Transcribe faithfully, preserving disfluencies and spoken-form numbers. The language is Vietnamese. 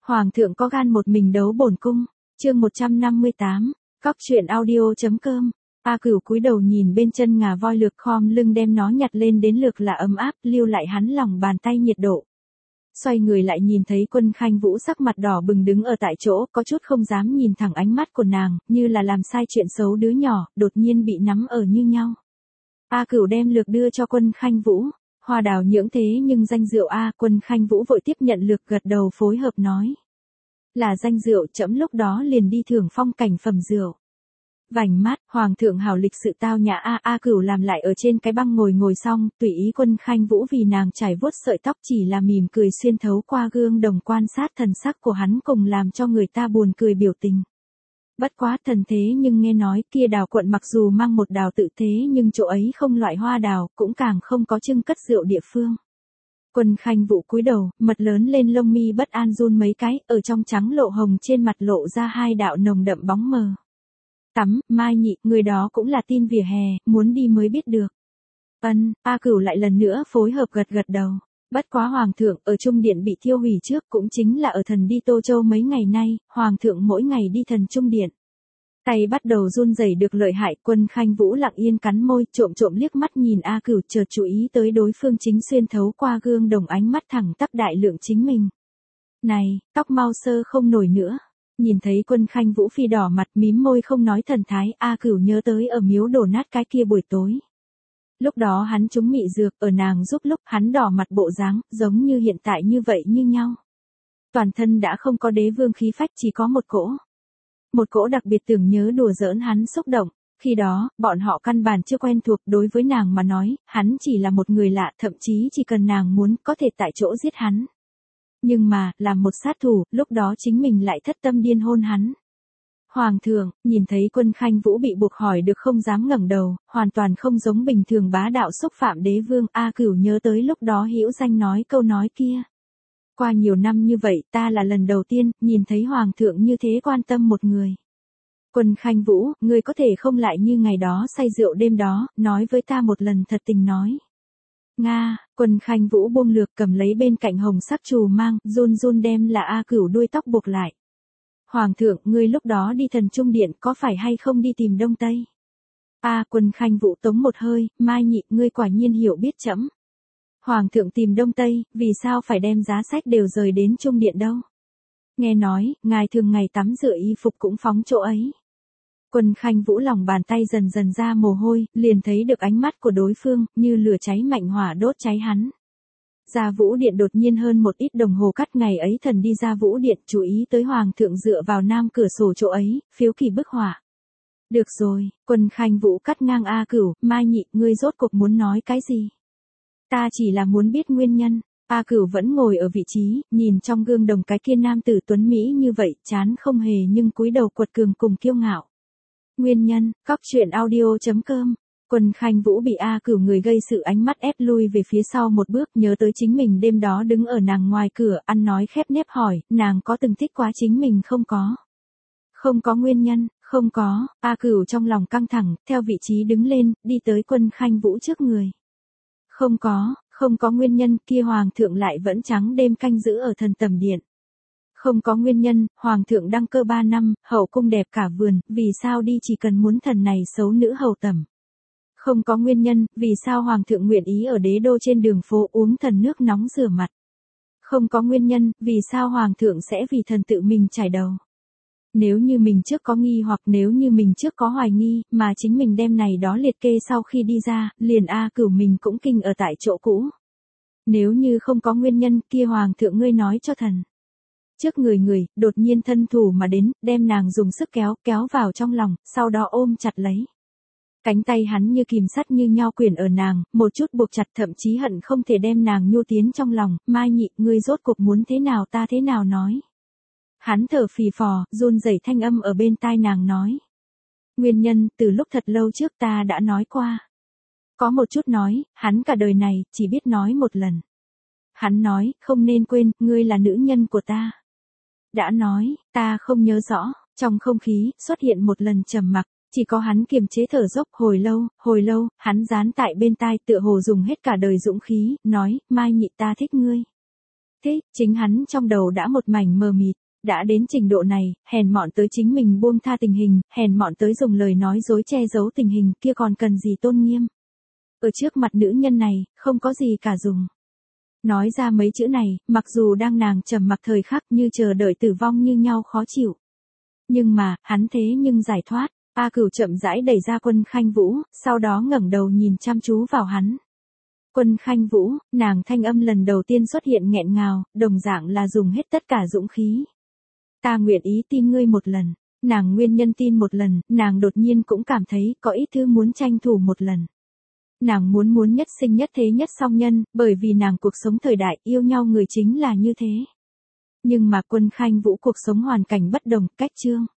Hoàng thượng có gan một mình đấu bổn cung. Chương một trăm năm mươi tám, Cóc truyện audio.com. A Cửu cúi đầu nhìn bên chân ngà voi lược, khom lưng đem nó nhặt lên đến lược là ấm áp, lưu lại hắn lòng bàn tay nhiệt độ. Xoay người lại nhìn thấy Quân Khanh Vũ sắc mặt đỏ bừng đứng ở tại chỗ, có chút không dám nhìn thẳng ánh mắt của nàng, như là làm sai chuyện xấu đứa nhỏ, đột nhiên bị nắm ở như nhau. A Cửu đem lược đưa cho Quân Khanh Vũ. Hoa đào nhưỡng thế nhưng danh rượu a. Quân Khanh Vũ vội tiếp nhận lược, gật đầu phối hợp nói. Là danh rượu, trẫm lúc đó liền đi thưởng phong cảnh phẩm rượu. Vành mắt, Hoàng thượng hảo lịch sự tao nhã a. A Cửu làm lại ở trên cái băng ngồi ngồi xong, tùy ý Quân Khanh Vũ vì nàng trải vuốt sợi tóc, chỉ là mỉm cười xuyên thấu qua gương đồng quan sát thần sắc của hắn cùng làm cho người ta buồn cười biểu tình. Bất quá thần thế nhưng nghe nói kia đào quận mặc dù mang một đào tự thế nhưng chỗ ấy không loại hoa đào, cũng càng không có trưng cất rượu địa phương. Quân Khanh Vũ cúi đầu, mật lớn lên lông mi bất an run mấy cái, ở trong trắng lộ hồng trên mặt lộ ra hai đạo nồng đậm bóng mờ. Tắm, Mai Nhị, người đó cũng là tin vỉa hè, muốn đi mới biết được. Ân, A Cửu lại lần nữa phối hợp gật gật đầu. Bất quá Hoàng thượng ở Trung Điện bị thiêu hủy trước, cũng chính là ở thần đi Tô Châu mấy ngày nay, Hoàng thượng mỗi ngày đi thần Trung Điện. Tay bắt đầu run rẩy được lợi hại. Quân Khanh Vũ lặng yên cắn môi, trộm trộm liếc mắt nhìn A Cửu, chợt chú ý tới đối phương chính xuyên thấu qua gương đồng ánh mắt thẳng tắp đại lượng chính mình. Này, tóc mau sơ không nổi nữa. Nhìn thấy Quân Khanh Vũ phi đỏ mặt mím môi không nói thần thái, A Cửu nhớ tới ở miếu đổ nát cái kia buổi tối. Lúc đó hắn trúng mị dược, ở nàng giúp lúc hắn đỏ mặt bộ dáng, giống như hiện tại như vậy như nhau. Toàn thân đã không có đế vương khí phách, chỉ có một cỗ. Một cỗ đặc biệt tưởng nhớ đùa giỡn hắn xúc động. Khi đó, bọn họ căn bản chưa quen thuộc, đối với nàng mà nói, hắn chỉ là một người lạ, thậm chí chỉ cần nàng muốn, có thể tại chỗ giết hắn. Nhưng mà, làm một sát thủ, lúc đó chính mình lại thất tâm điên hôn hắn. Hoàng thượng, nhìn thấy Quân Khanh Vũ bị buộc hỏi được không dám ngẩng đầu, hoàn toàn không giống bình thường bá đạo xúc phạm đế vương. A Cửu nhớ tới lúc đó Hữu Danh nói câu nói kia. Qua nhiều năm như vậy, ta là lần đầu tiên nhìn thấy Hoàng thượng như thế quan tâm một người. Quân Khanh Vũ, ngươi có thể không lại như ngày đó say rượu đêm đó, nói với ta một lần thật tình nói. Nga, Quân Khanh Vũ buông lược, cầm lấy bên cạnh hồng sắc trù mang, run run đem là A Cửu đuôi tóc buộc lại. Hoàng thượng, ngươi lúc đó đi thần Trung Điện có phải hay không đi tìm Đông Tây? A Quân Khanh Vũ tống một hơi, Mai Nhị, ngươi quả nhiên hiểu biết trẫm. Hoàng thượng tìm Đông Tây, vì sao phải đem giá sách đều rời đến Trung Điện đâu? Nghe nói, ngài thường ngày tắm rửa y phục cũng phóng chỗ ấy. Quân Khanh Vũ lòng bàn tay dần dần ra mồ hôi, liền thấy được ánh mắt của đối phương, như lửa cháy mạnh hỏa đốt cháy hắn. Ra Vũ Điện đột nhiên hơn một ít đồng hồ cắt, ngày ấy thần đi ra Vũ Điện, chú ý tới Hoàng thượng dựa vào nam cửa sổ chỗ ấy, phiếu kỳ bức họa. Được rồi, Quân Khanh Vũ cắt ngang A Cửu, Mai Nhị, ngươi rốt cuộc muốn nói cái gì? Ta chỉ là muốn biết nguyên nhân. A Cửu vẫn ngồi ở vị trí, nhìn trong gương đồng cái kia nam tử tuấn Mỹ như vậy, chán không hề nhưng cúi đầu quật cường cùng kiêu ngạo. Nguyên nhân, Cóc truyện audio.com. Quân Khanh Vũ bị A Cửu người gây sự ánh mắt ép lui về phía sau một bước, nhớ tới chính mình đêm đó đứng ở nàng ngoài cửa, ăn nói khép nép hỏi, nàng có từng thích quá chính mình không có? Không có nguyên nhân, không có. A Cửu trong lòng căng thẳng, theo vị trí đứng lên, đi tới Quân Khanh Vũ trước người. Không có, không có nguyên nhân, kia Hoàng thượng lại vẫn trắng đêm canh giữ ở thần tẩm điện. Không có nguyên nhân, Hoàng thượng đăng cơ ba năm, hậu cung đẹp cả vườn, vì sao đi chỉ cần muốn thần này xấu nữ hầu tẩm. Không có nguyên nhân, vì sao Hoàng thượng nguyện ý ở đế đô trên đường phố uống thần nước nóng rửa mặt. Không có nguyên nhân, vì sao Hoàng thượng sẽ vì thần tự mình trải đầu. Nếu như mình trước có nghi hoặc nếu như mình trước có hoài nghi, mà chính mình đem này đó liệt kê sau khi đi ra, liền A Cửu mình cũng kinh ở tại chỗ cũ. Nếu như không có nguyên nhân, kia Hoàng thượng ngươi nói cho thần. Trước người người, đột nhiên thân thủ mà đến, đem nàng dùng sức kéo, kéo vào trong lòng, sau đó ôm chặt lấy. Cánh tay hắn như kìm sắt như nhau quyển ở nàng, một chút buộc chặt, thậm chí hận không thể đem nàng nhu tiến trong lòng. Mai Nhị, ngươi rốt cuộc muốn thế nào ta thế nào nói. Hắn thở phì phò, run rẩy thanh âm ở bên tai nàng nói. Nguyên nhân, từ lúc thật lâu trước ta đã nói qua. Có một chút nói, hắn cả đời này, chỉ biết nói một lần. Hắn nói, không nên quên, ngươi là nữ nhân của ta. Đã nói, ta không nhớ rõ, trong không khí, xuất hiện một lần trầm mặc, chỉ có hắn kiềm chế thở dốc hồi lâu, hồi lâu, hắn dán tại bên tai tựa hồ dùng hết cả đời dũng khí, nói, Mai Nhị ta thích ngươi. thế, chính hắn trong đầu đã một mảnh mờ mịt, đã đến trình độ này, hèn mọn tới chính mình buông tha tình hình, hèn mọn tới dùng lời nói dối che giấu tình hình, kia còn cần gì tôn nghiêm. Ở trước mặt nữ nhân này, không có gì cả dùng. Nói ra mấy chữ này, mặc dù đang nàng trầm mặc thời khắc như chờ đợi tử vong như nhau khó chịu. Nhưng mà, hắn thế nhưng giải thoát, A Cửu chậm rãi đẩy ra Quân Khanh Vũ, sau đó ngẩng đầu nhìn chăm chú vào hắn. Quân Khanh Vũ, nàng thanh âm lần đầu tiên xuất hiện nghẹn ngào, đồng dạng là dùng hết tất cả dũng khí. Ta nguyện ý tin ngươi một lần, nàng nguyên nhân tin một lần, nàng đột nhiên cũng cảm thấy có ít thứ muốn tranh thủ một lần. Nàng muốn muốn nhất sinh nhất thế nhất song nhân, bởi vì nàng cuộc sống thời đại yêu nhau người chính là như thế. Nhưng mà Quân Khanh Vũ cuộc sống hoàn cảnh bất đồng, cách chương.